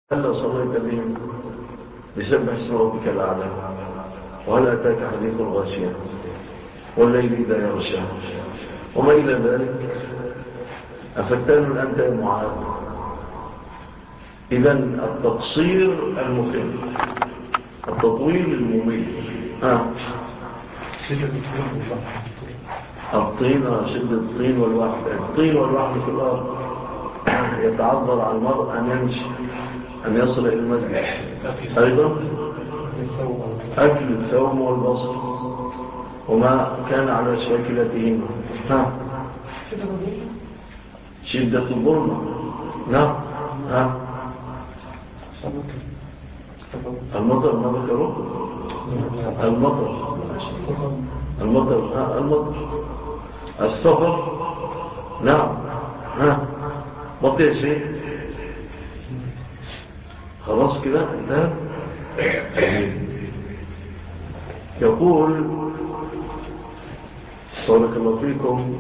هل صليت بهم بسبح اسم ربك الأعلى؟ وهل أتاك حديث الغاشية والليل إذا يغشى وما إلى ذلك؟ أفتان أنت يا معاذ؟ إذن التقصير المخل، التطويل المميت. شدة الطين والوحد. الطين والوحد في الأرض يتعذر على المرء أن يمشي، أن يصل إلى المسجد. أيضا أكل الثوم والبصر وما كان على شاكلتهما. شدة الظلمة. نعم. المطر ما ذكروه. المطر السفر. نعم. بطيء شيء. خلاص كده انتهى. يقول بارك الله فيكم،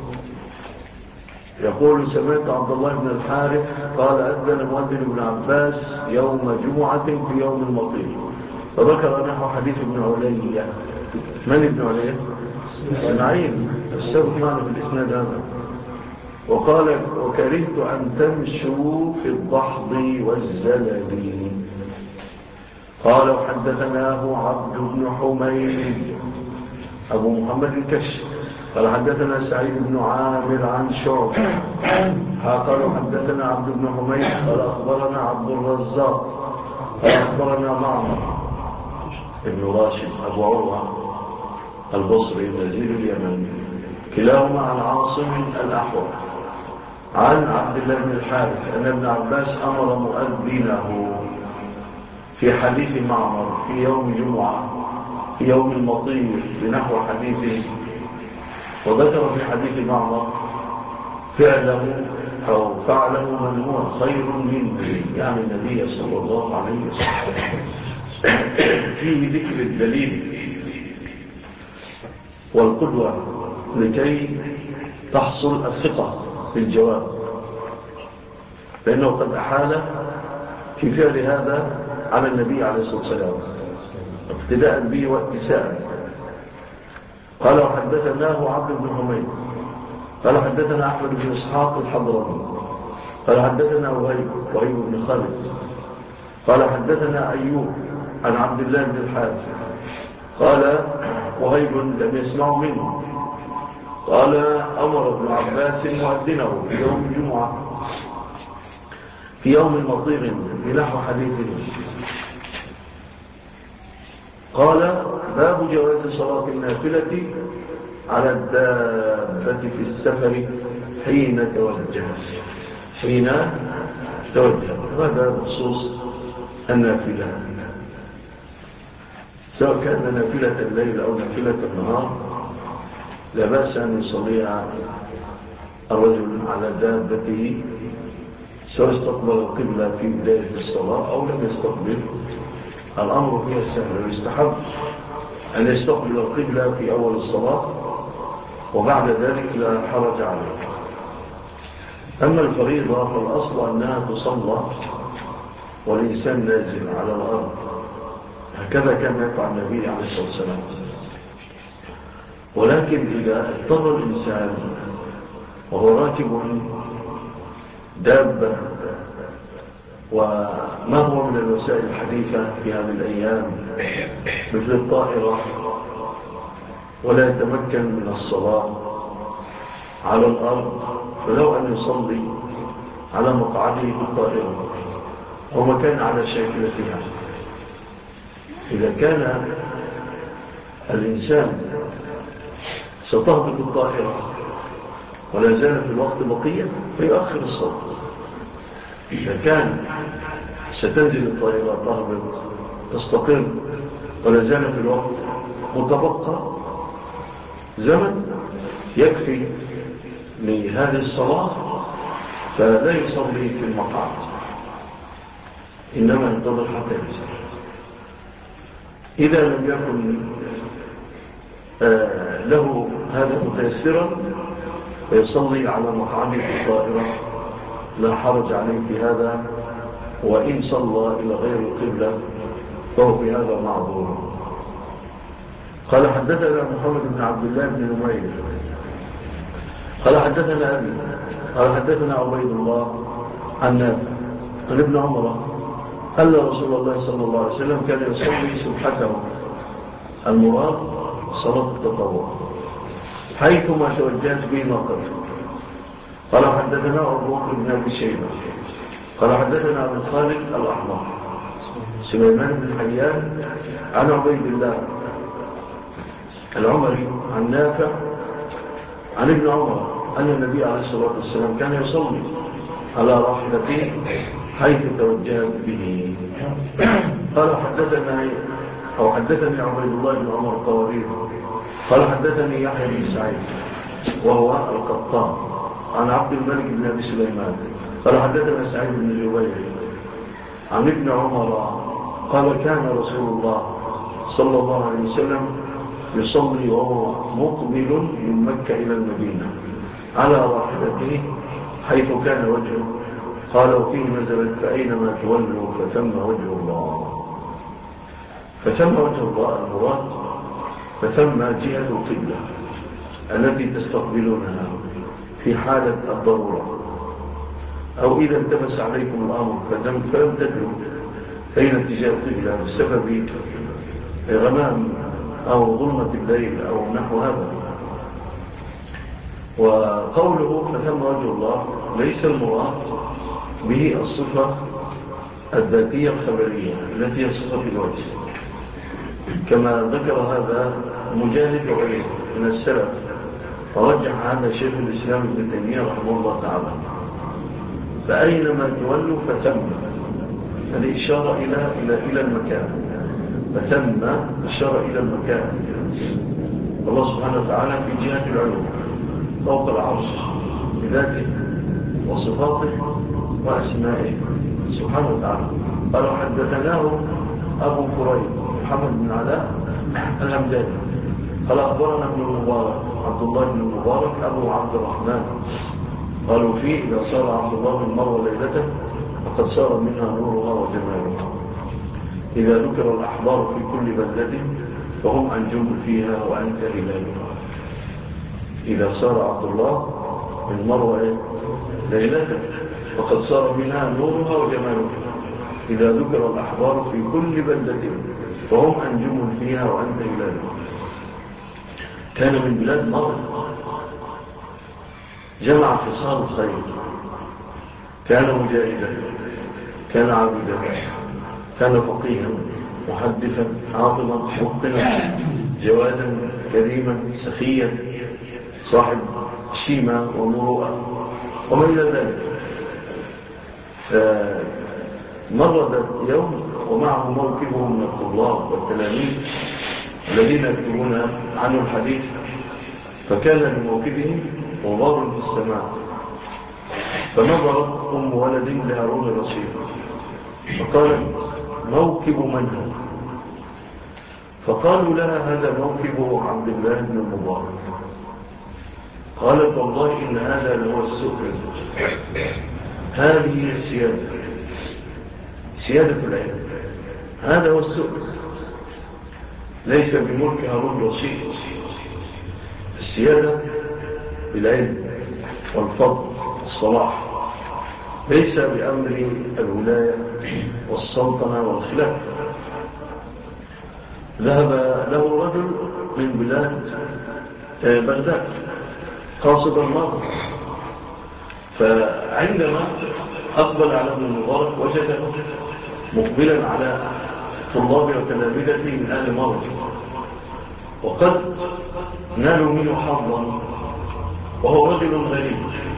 يقول سمعت عبد الله بن الحارث قال أذن مؤذن ابن عباس يوم جمعة في يوم المطير، فذكر نحو حديث ابن عليا. من ابن عليا؟ اسماعيل السبق معنا في الإسناد هذا. وقال وكرهت أن تمشوا في الضحض والزلل. قال وحدثناه عبد بن حميد أبو محمد الكشف قال حدثنا سعيد بن عامر عن شعبة قال حدثنا عبد بن حميد قال أخبرنا عبد الرزاق قال أخبرنا معمر ابن راشد أبو عروة البصري نزيل اليمن كلاهما عن عاصم الأحوال عن عبد الله بن الحارث أن ابن عباس أمر مؤذنه في حديث معمر في يوم جمعة في يوم المطير بنحو حديثه، وذكر في حديث معمر فعله من هو خير منه، يعني النبي صلى الله عليه وسلم. فيه ذكر الدليل والقدوة لكي تحصل الثقة في الجواب، لأنه قد أحال في فعل هذا على النبي عليه الصلاة والسلام ابتداء به واتساء. قال وحدثناه عبد بن حميد قال حدثنا أحمد بن إسحاق الحضرمي قال حدثنا وهيب بن خالد قال حدثنا أيوب عن عبد الله بن الحارث قال وهيب لم يسمع منه قال أمر ابن عباس مؤذنه في يوم الجمعة في يوم مطير بنحو حديثه. قال باب جواز صلاة النافلة على الدابة في السفر حين توجه. هذا بخصوص النافلة، سواء كان نافلة الليل أو نافلة النهار لا بأس أن يصليها الرجل على دابته، سواء استقبل القبلة في بداية الصلاة أو لم يستقبل. الأمر فيها سهل، ويستحب أن يستقبل القبلة في أول الصلاة وبعد ذلك لا حرج عليه. أما الفريضة فالأصل أنها تصلى والإنسان نازل على الأرض، هكذا كان يفعل النبي عليه الصلاة والسلام. ولكن إذا اضطر الإنسان وهو راكب دابة، وما هو من الوسائل الحديثة في هذه الأيام مثل الطائرة، ولا يتمكن من الصلاة على الأرض، فلو أن يصلي على مقعده في الطائرة أو مكان على شاكلتها. إذا كان الإنسان ستهبط الطائرة ولا زال في الوقت بقية فيؤخر الصلاة. إذا كان ستنزل الطائرة تهبط تستقر ولا زال في الوقت متبقى زمن يكفي لهذه الصلاة، فلا يصلي في المقعد، إنما ينتظر حتى ينزل. إذا لم يكن له هذا متيسرا فيصلي على مقعد الطائرة لا حرج عليه في هذا، وإن صلى إلى غير القبلة فهو في هذا معذور. قال حدثنا محمد بن عبد الله بن نمير قال حدثنا أبي قال حدثنا عبيد الله عن نافع عن ابن عمر أن رسول الله صلى الله عليه وسلم كان يصلي سبحته، المراد صلاة التطوع، حيثما توجهت به ناقته. قال حدثنا أبو بكر بن أبي شيبة قال حدثنا أبو خالد الأحمر سليمان بن حيان عن عبيد الله العمري عن نافع عن ابن عمر أن النبي عليه الصلاة والسلام كان يصلي على راحلته حيث توجهت به. قال حدثني عبيد الله بن عمر الطوارير قال حدثني يحيى بن سعيد وهو القطان عن عبد الملك بن أبي سليمان قال حدثنا سعيد بن جبير عن ابن عمر قال كان رسول الله صلى الله عليه وسلم يصلي وهو مقبل من مكة إلى المدينة على راحلته حيث كان وجهه. قال وفيه نزلت فأينما تولوا فثم وجه الله. فثم وجه الله المراد فثم جهة القبلة التي تستقبلونها في حالة الضرورة، أو إذا التبس عليكم الأمر فلم تدروا أين اتجاه القبلة بسبب غمام أو ظلمة الليل أو نحو هذا. وقوله فثم وجه الله ليس المراد به الصفة الذاتية الخبرية التي هي صفة الوجه، كما ذكر هذا مجاهد وغيره من السلف، ورجح هذا شيخ الإسلام ابن تيمية رحمه الله تعالى. فأينما تولوا فثم الإشارة إلى المكان، فثم إشارة إلى المكان. الله سبحانه وتعالى في جهة العلوم فوق العرش بذاته وصفاته وأسمائه سبحانه وتعالى. قال حدثناه أبو كريب محمد بن علاء الهمداني قال أخبرنا ابن المبارك عبد الله بن المبارك أبو عبد الرحمن قالوا فيه إذا صار عبد الله بن مروة ليلته فقد صار منها نورها وجمالها. إذا ذكر الأحبار في كل بلدة فهم أنجم فيها وأنت هلالها. إذا صار عبد الله بن مروة ليلته فقد صار منها نورها وجمالها. إذا ذكر الأحبار في كل بلدة فهم أنجم فيها وأنت هلالها. كان من بلاد مصر، جمع خصال الخير، كان مجاهدا، كان عابدا، كان فقيها، محدثا، عاطلا، متقنا، جوادا، كريما، سخيا، صاحب شيمة ومروءة وما إلى ذلك. فمر ذات يوم ومعه موكبه من الطلاب والتلاميذ الذين يكتبون عنه الحديث، فكان لموكبه غبار في السماء، فنظرت أم ولد لهارون الرشيد فقالت موكب من هو؟ فقالوا لها هذا موكب عبد الله بن المبارك. قالت والله إن هذا لهو السؤل، هذه السيادة، سيادة العلم، هذا هو السؤل، ليس بملك هارون الرشيد. السيادة بالعلم والفضل والصلاح، ليس بأمر الولاية والسلطنة والخلافة. ذهب له رجل من بلاد بغداد قاصد الماضي، فعندما أقبل على ابن المبارك وجده مقبلا على طلاب وتلامذته من أهل مرض، وقد نالوا منه حظا وهو رجل غريب،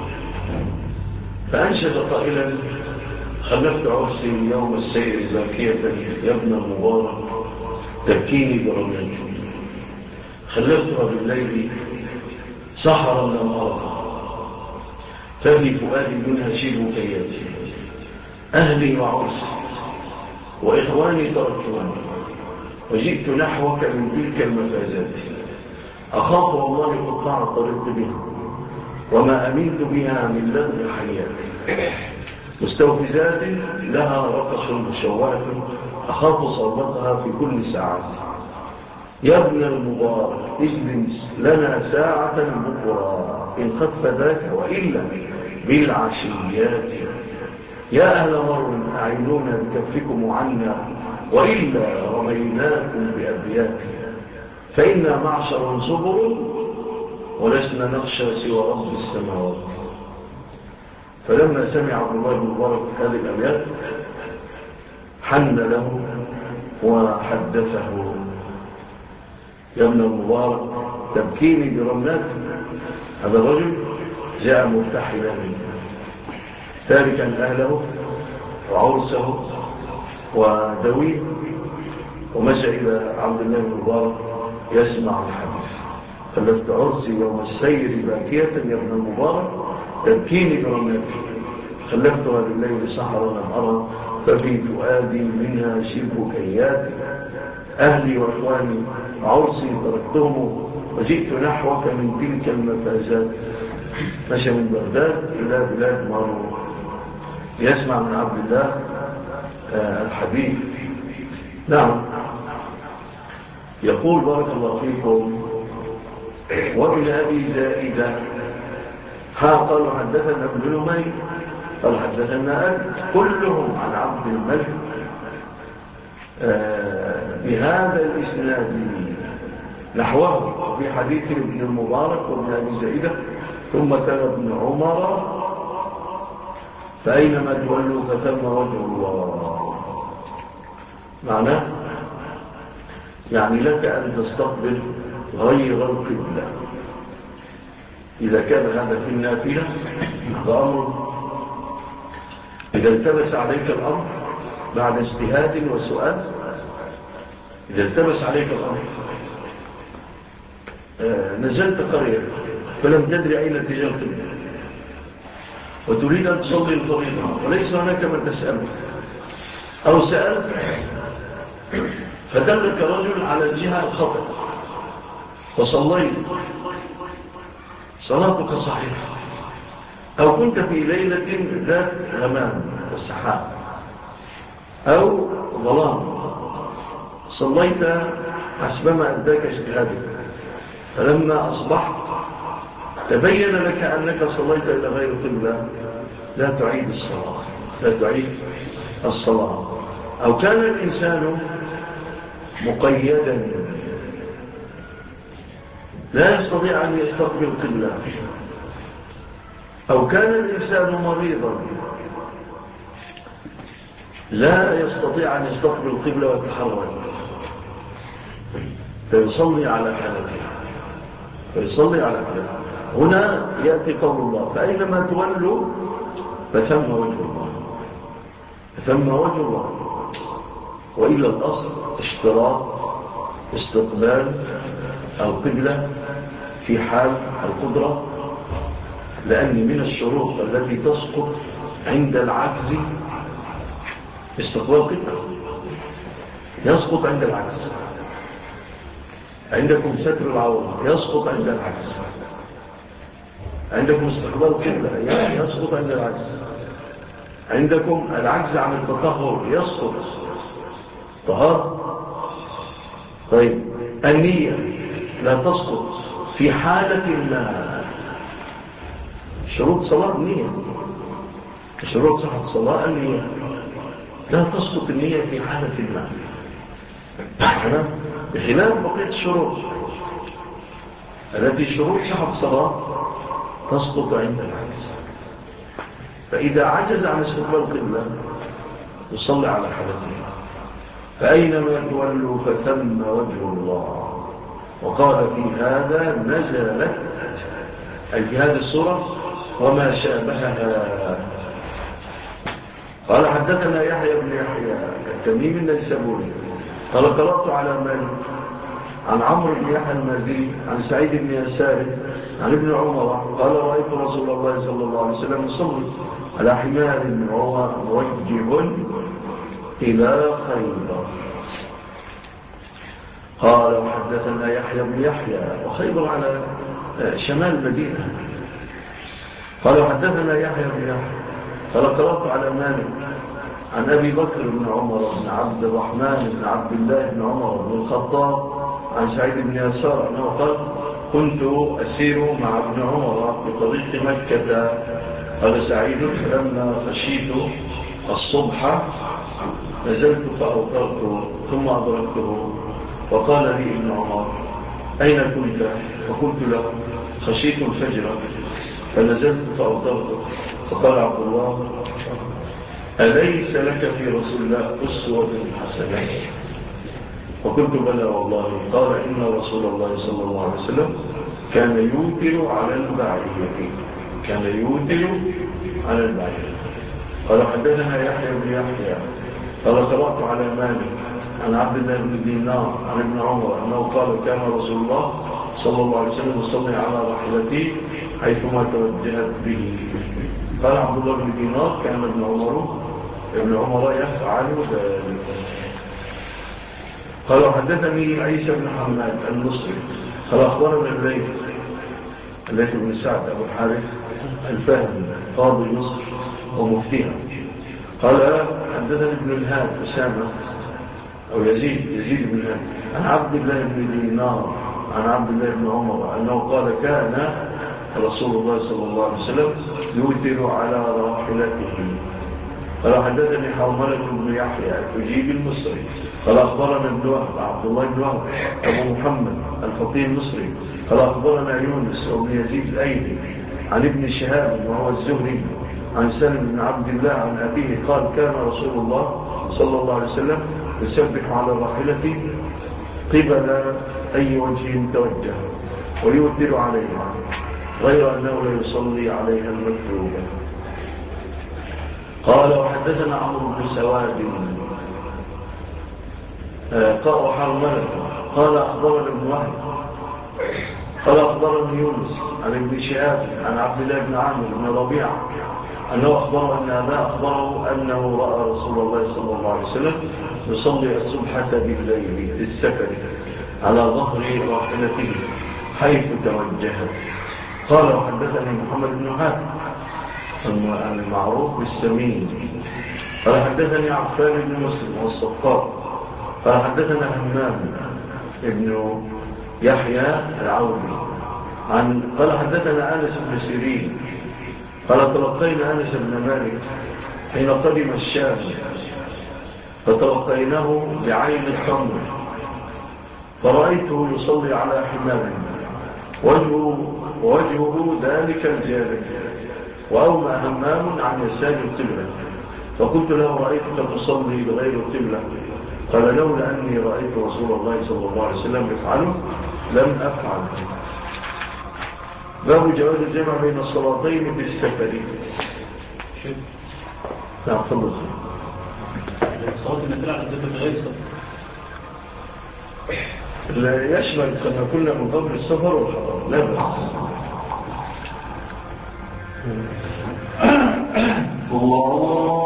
فأنشد قائلا خلفت عرسي يوم السير باكية يا ابن المبارك تبكيني برميك، خلفتها بالليل سحرا لم أرها، ففي فؤادي منها شبه كياتي، أهلي وعرسي وإخواني تركوني، وجئت نحوك من تلك المفازات، أخاف والله قطاع طريق بها وما أمنت بها من لذ حياتي. مستوفزات لها رقص مشوهة أخاف صوتها في كل ساعة. يا ابن المبارك اجلس لنا ساعة بكرة إن خف ذاك وإلا بالعشيات. يا أهل مر أعينونا بكفكم عنا وإلا رميناكم بأبيات. فإنا معشر صبر ولسنا نخشى سوى رب السماوات. فلما سمع عبد الله بن مبارك هذه الأبيات حن له وحدثه: يا ابن المبارك تبكيني برمات. هذا الرجل جاء مرتحلا تاركا أهله وعرسه ودويه ومشى إلى عبد الله بن مبارك يسمع الحديث. خلفت عرسي يوم السير باكية يا ابن المبارك تبكيني برماتي. خلفتها بالليل سحرا لم أرى ففي فؤادي منها شبه كياتي. أهلي وإخواني عرسي تركتهم وجئت نحوك من تلك المفازات. مشى من بغداد إلى بلاد مارو يسمع من عبد الله الحديث. نعم. يقول بارك الله فيكم: وابن أبي زائدة قالوا حدثنا ابن نمير قال حدثنا أبي كلهم عن عبد الملك بهذا الإسناد نحوه في حديث ابن المبارك وابن أبي زائدة. ثم تلا ابن عمر: فأينما تولوا فتم وجه الله. معناه يعني لك أن تستقبل غير القبلة إذا كان هذا في النافلة. هذا أمر إذا التبس عليك الأمر بعد اجتهاد وسؤال، إذا التبس عليك الأمر نزلت قرية فلم تدري أين اتجاه القبلة وتريد أن تصلي الفريضة وليس هناك من تسأله، أو سألت فدلك رجل على الجهة الخطأ وصليت، صلاتك صحيحة. أو كنت في ليلة ذات غمام وسحاب أو ظلام، صليت حسبما أداك اجتهادك، فلما أصبحت تبين لك أنك صليت إلى غير قبلة، لا تعيد الصلاة، لا تعيد الصلاة. أو كان الإنسان مقيدا لا يستطيع أن يستقبل قبلة، أو كان الإنسان مريضا لا يستطيع أن يستقبل القبلة ويتحرك، فيصلي على حالته، فيصلي على حالته. هنا يأتي قول الله: فأينما تولوا فثم وجه الله، فثم وجه الله. وإلا الأصل اشتراط استقبال القبلة في حال القدرة، لأن من الشروط التي تسقط عند العجز استقبال القبلة، يسقط عند العجز. عندكم ستر العورة يسقط عند العجز، عندكم استقبال القبلة يسقط عند العجز، عندكم العجز عن التطهر يسقط طهارة. طيب النية لا تسقط في حالة ما. شروط صلاة النية، شروط صحة الصلاة النية، لا تسقط النية في حالة ما، بخلاف بقية الشروط التي شروط صحة الصلاة تسقط عند العجز. فإذا عجز عن استقبال القبلة يصلي على حالته. فأينما تولوا فثم وجه الله. وقال في هذا نزلت، أي في هذه السورة وما شابهها. قال حدثنا يحيى بن يحيى التميمي النيسابوري قال قرأت على مالك عن عمرو بن يحيى المازي عن سعيد بن يسار عن ابن عمر قال رأيت رسول الله صلى الله عليه وسلم يصلي على حمار وهو موجه إلى خيبر. قال وحدثنا يحيى بن يحيى وخيبر على شمال المدينة. قال وحدثنا يحيى بن يحيى قال قرأت على مالك عن أبي بكر بن عمر بن عبد الرحمن بن عبد الله بن عمر بن الخطاب عن سعيد بن يسار أنه قال كنت أسير مع ابن عمر في طريق مكة. قال سعيد فلما خشيت الصبح نزلت فأوترت ثم أدركته وقال لي ابن عمر أين كنت؟ فقلت له خشيت الفجر فنزلت فأوترت. فقال عبد الله أليس لك في رسول الله أسوة حسنة؟ فقلت بلى والله. قال إن رسول الله صلى الله عليه وسلم كان يوتر على البعير. كان يوتر على البعير. قال حدثنا يحيى بن يحيى قال قرأت على مالك عن عبد الله بن دينار عن ابن عمر أنه قال كان رسول الله صلى الله عليه وسلم يصلي على راحلته حيثما توجهت به. قال عبد الله بن دينار كان ابن عمر يفعل ذلك. قال حدثني عيسى بن حماد المصري قال أخبرنا الليث بن سعد أبو الحارث الفهمي قاضي مصر ومفتيها قال حدثني ابن الهاد أسامة أو يزيد بن الهاد عن عبد الله بن دينار عن عبد الله بن عمر أنه قال كان رسول الله صلى الله عليه وسلم يوتر على راحلته. قال حدثني حرملة بن يحيى التجيب المصري قال أخبرنا ابن وهب عبد الله بن وهب أبو محمد الفقيه المصري قال أخبرنا يونس وابن يزيد الأيلي عن ابن شهاب وهو الزهري عن سالم بن عبد الله عن أبيه قال كان رسول الله صلى الله عليه وسلم يسبح على راحلته قبل أي وجه توجه ويوتر عليها غير أنه لا يصلي عليها المكتوبة. قال وحدثنا عمرو بن سواد وحرملة قال أخبرنا ابن وهب قال أخبرني يونس عن ابن شهاب عن عبد الله بن عامر بن ربيعة أنه أخبره أن أباه أخبره أنه رأى رسول الله صلى الله عليه وسلم يصلي الصبحة بالليل في السفر على ظهر راحلته حيث توجهت. قال وحدثني محمد بن حاتم المعروف بالسمين قال حدثني عفان بن مسلم والصفار قال حدثنا همام ابن يحيى العودي قال حدثنا أنس بن سيرين قال تلقينا أنس بن مالك حين قدم الشام فتلقيناه بعين الخمر فرأيته يصلي على حمار وجهه ذلك الجانب وأومى همام عن يسار القبلة فقلت له رأيتك تصلي بغير القبلة قال لولا أني رأيت رسول الله صلى الله عليه وسلم يفعله لم أفعل. باب جواز الجمع بين الصلاتين بالسفر. نعم تفضل. الصلاة النافلة على السفر غير السفر لا يشمل كما كنا من قبل السفر والحضر لا بأس. الله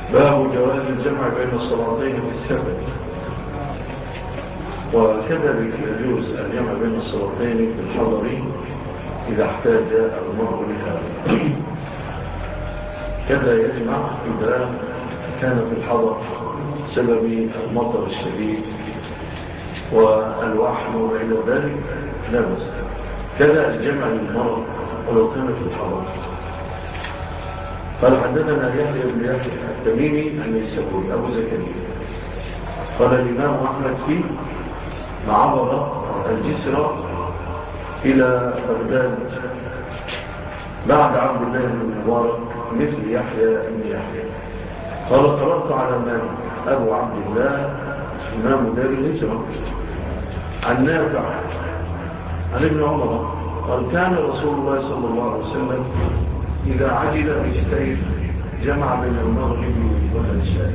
باب جواز الجمع بين الصلاتين في السفر. وكذلك يجوز الجمع بين الصلاتين في الحضر إذا احتاج المرء لهذا. كذا يجمع إذا كان في الحضر سبب المطر الشديد والوحل وإلى ذلك لا بأس. كذا الجمع للمرء ولو كان في الحضر. قال حدثنا يحيى بن يحيى التميمي النيسابوري أبو زكريا قال الإمام أحمد فيه عبر الجسر إلى بغداد بعد عبد الله بن المبارك مثل يحيى بن يحيى. قال قرأت على مالك أبو عبد الله إمام دار الهجرة عن نافع عن ابن عمر قال كان رسول الله صلى الله عليه وسلم إذا عجل بالسير جمع بين المغرب والعشاء.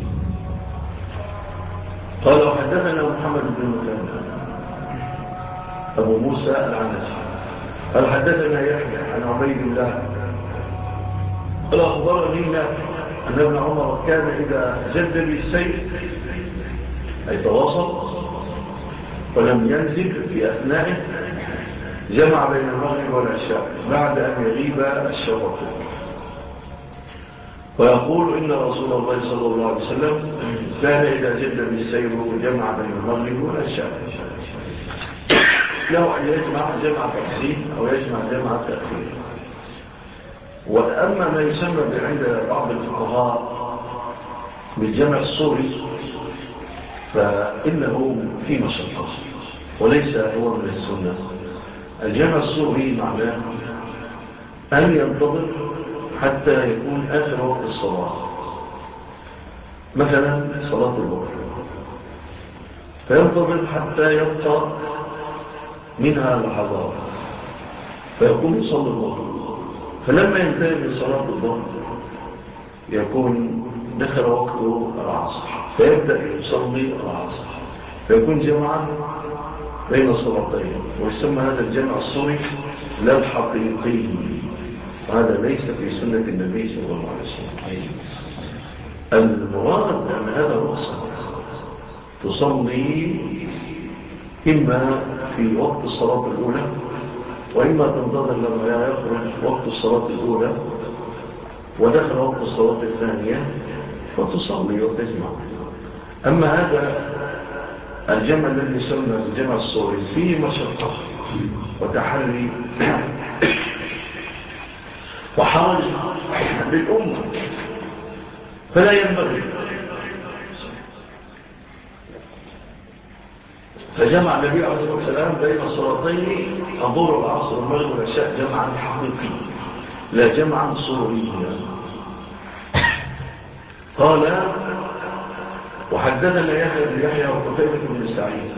قال وحدثنا محمد بن مثنى أبو موسى العنسي قال حدثنا يحيى عن عبيد الله قال أخبرني أن ابن عمر كان إذا جد بالسير أي تواصل ولم ينزل في أثنائه جمع بين المغرب والعشاء بعد أن يغيب الشفق. ويقول إن رسول الله صلى الله عليه وسلم كان إذا جد بالسير جمع بين المغرب والعشاء. له أن يجمع جمع تقسيم أو يجمع جمع تأخير. وأما ما يسمى عند بعض الفقهاء بالجمع الصوري فإنه في مشقة وليس هو من السنة. الجمع الصوري معناه أن ينتظر حتى يكون آخر وقت الصلاة، مثلا صلاة الظهر، فينتظر حتى يبقى منها لحظات فيكون يصلي الظهر. فلما ينتهي من صلاة الظهر يكون دخل وقت العصر فيبدأ يصلي العصر فيكون جمعا بين الصلاتين. ويسمى هذا الجمع الصوري لا الحقيقي، وهذا ليس في سنة النبي صلى الله عليه وسلم. المراد أن هذا رخصة تصلي إما في وقت الصلاة الأولى وإما تنتظر لما يخرج وقت الصلاة الأولى ودخل وقت الصلاة الثانية فتصلي وتجمع. أما هذا الجمع الذي يسمى الجمع الصوري فيه مشقة وتحري وحرج للأمة فلا ينبغي. فجمع النبي عليه الصلاة والسلام بين الصلاتين الظهر والعصر والمغرب والعشاء جمعا حقيقيا لا جمعا صوريا. قال وحدثنا يحيى بن يحيى وقتيبة بن سعيد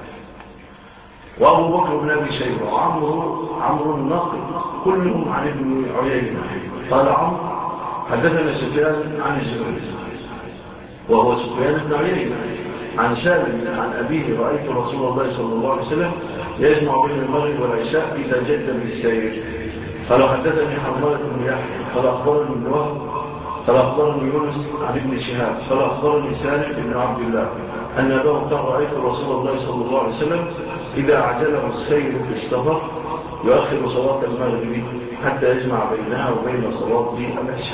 وأبو بكر بن أبي شيبة وعمرو الناقد كلهم عن ابن عيينة. قال عمرو حدثنا سفيان عن الزهري وهو سفيان بن عيينة عن سالم عن أبيه رأيت رسول الله صلى الله عليه وسلم يجمع بين المغرب والعشاء إذا جد بالسير. قال حدثني حرملة بن يحيى قال أخبرني ابن وهب قال أخبرني يونس عن ابن شهاب قال أخبرني سالم بن عبد الله أن أباه قال رأيت رسول الله صلى الله عليه وسلم إذا عجله السير في السفر يؤخر صلاة المغرب حتى يجمع بينها وبين صلاة العشاء.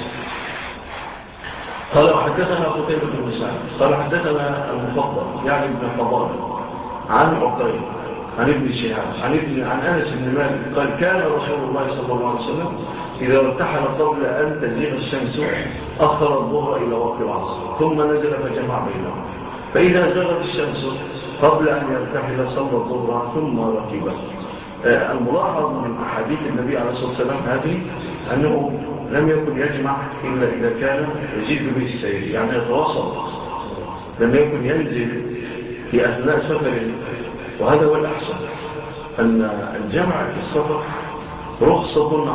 قال حدثنا قتيبة بن سعيد قال حدثنا المفضل يعني ابن فضال عن عقيل عن ابن شهاب عن أنس بن مالك قال كان رسول الله صلى الله عليه وسلم إذا ارتحل قبل أن تزيغ الشمس أخر الظهر إلى وقت العصر ثم نزل فجمع بينهم، فإذا زغت الشمس قبل أن يرتحل صلى الظهر ثم ركب. الملاحظ من أحاديث النبي عليه الصلاة والسلام هذه أنه لم يكن يجمع إلا إذا كان يجيب به السير يعني يتواصل، لم يكن ينزل في أثناء سفره. وهذا هو الأحسن أن الجمع في السفر رخصة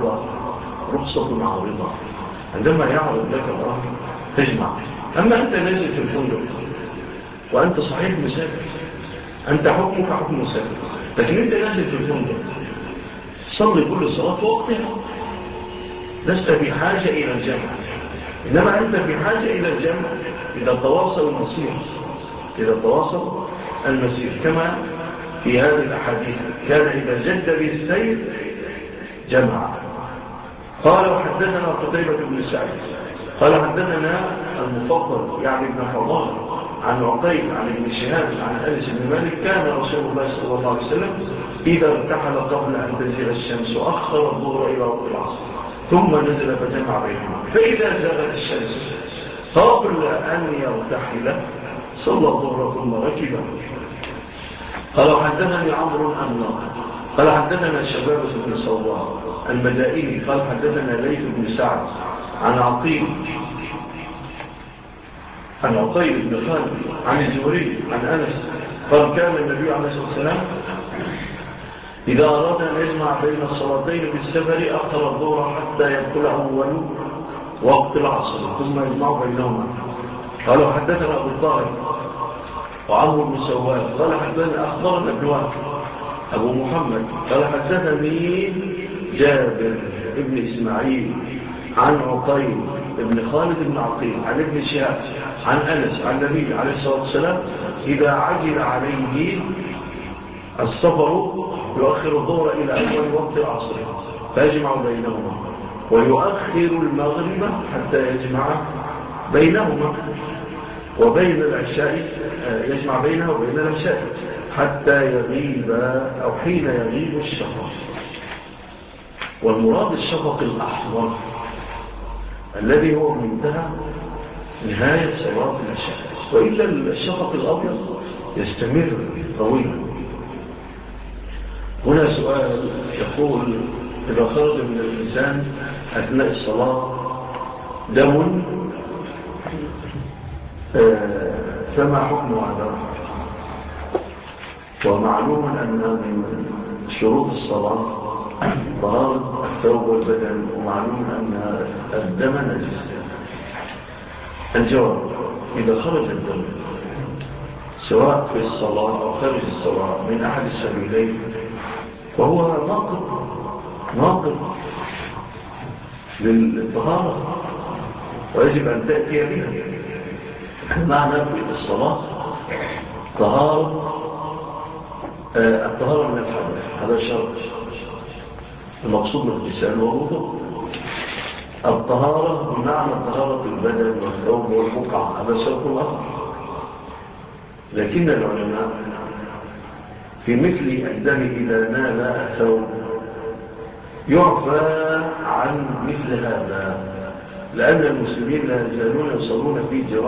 عارضة عندما يعرض لك الأمر تجمع. أما أنت نازل في الفندق وأنت صحيح مسافر، أنت حكمك حكم مسافر، لكن أنت نازل في الفندق صلي كل صلاة وقتها، لست بحاجة إلى الجمع إنما أنت في حاجة إلى الجمع إذا تواصل المسير، إذا تواصل المسير كما في هذه الأحاديث كان إذا جد به السير جمع. قال وحدثنا قتيبة بن سعيد قال حدثنا المفضل يعني ابن حضار عن عقيل عن ابن شهاب عن أنس بن مالك كان رسول الله صلى الله عليه وسلم إذا ارتحل قبل أن تزيغ الشمس أخر الظهر إلى وقت العصر ثم نزل فجمع بينهما، فإذا زاغت الشمس قبل أن يرتحل صلى الظهر ثم ركب. قال حدثني عمرو الناقد قال حدثنا شباب بن صوار المدائني قال حدثنا ليث بن سعد عن عقيل بن خالد عن الزهري عن أنس قال كان النبي عليه الصلاة والسلام إذا أراد أن يجمع بين الصلاتين في السفر أخر الظهر حتى يدخل أول وقت العصر ثم يجمع بينهما. قال حدثنا أبو الطاهر وعمرو بن سواد قال حدثنا أخبرنا ابن وهب أبو محمد قال حدثني جابر ابن إسماعيل عن عقيل ابن خالد بن عقيل عن ابن شهاب عن أنس عن النبي عليه الصلاة والسلام إذا عجل عليه السفر يؤخر الظهر إلى أول وقت العصر فيجمع بينهما ويؤخر المغرب حتى يجمع بينهما وبين العشاء يجمع بينه وبين العشاء حتى يغيب أو حين يغيب الشفق. والمراد الشفق الأحمر الذي هو منتهى نهاية صلاة العشاء، وإلا الشفق الأبيض يستمر طويلا. هنا سؤال يقول إذا خرج من الإنسان أثناء الصلاة دم فما حكم هذا؟ ومعلوم أن من شروط الصلاة طهارة الثوب والبدن، ومعلوم أن الدم نجس. الجواب إذا خرج الدم سواء في الصلاة أو خارج الصلاة من أحد السبيلين فهو ناقض للطهارة ويجب أن تأتي بها. معنى في الصلاة الطهارة من الحدث، هذا شرط المقصود بالاغتسال والوضوء. الطهارة بمعنى طهارة البدن والثوب والبقع، هذا شرط آخر. لكن العلماء في مثل الدم إذا نال الثوب يعفى عن مثل هذا، لأن المسلمين لا يزالون يصلون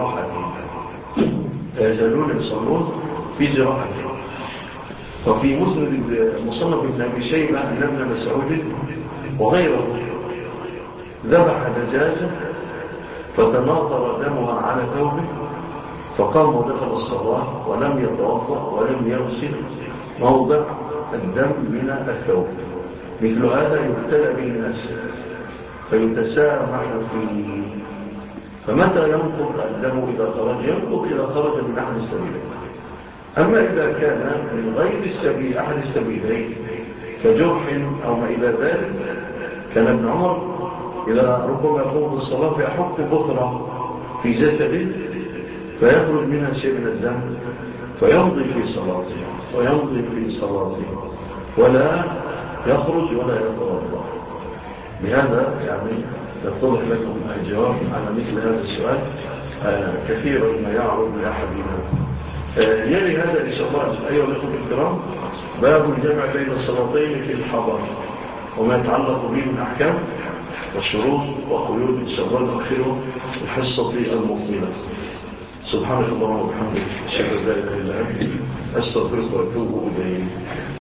في جراحته. وفي مصنف ابن أبي شيبة أن ابن مسعود وغيره ذبح دجاجة فتناطر دمها على ثوبه فقام ودخل الصلاة ولم يتوضأ ولم يغسل موضع الدم من الثوب. مثل هذا يبتلى به الناس فيتسامح فيه. فمتى ينقض الدم إذا خرج؟ ينقض إذا خرج من أحد السبيلين. أما إذا كان من غير السبيل أحد السبيلين كجرح أو ما إلى ذلك، كان ابن عمر إذا ربما يقوم بالصلاة فيحك بخرة في جسده فيخرج منها شيء من الدم فيمضي في صلاته ولا يخرج ولا يتوضأ. بهذا يعني يتضح لكم الجواب على مثل هذا السؤال كثيرا ما يعرض لأحدنا. يلي هذا إن شاء الله أيها الأخوة الكرام باب الجمع بين الصلاتين في الحضر وما يتعلق به من أحكام والشروط وقيود إن شاء الله نؤخره الحصة المقبلة. سبحانك اللهم وبحمدك أشهد أن لا إله إلا أنت أستغفرك وأتوب إليك.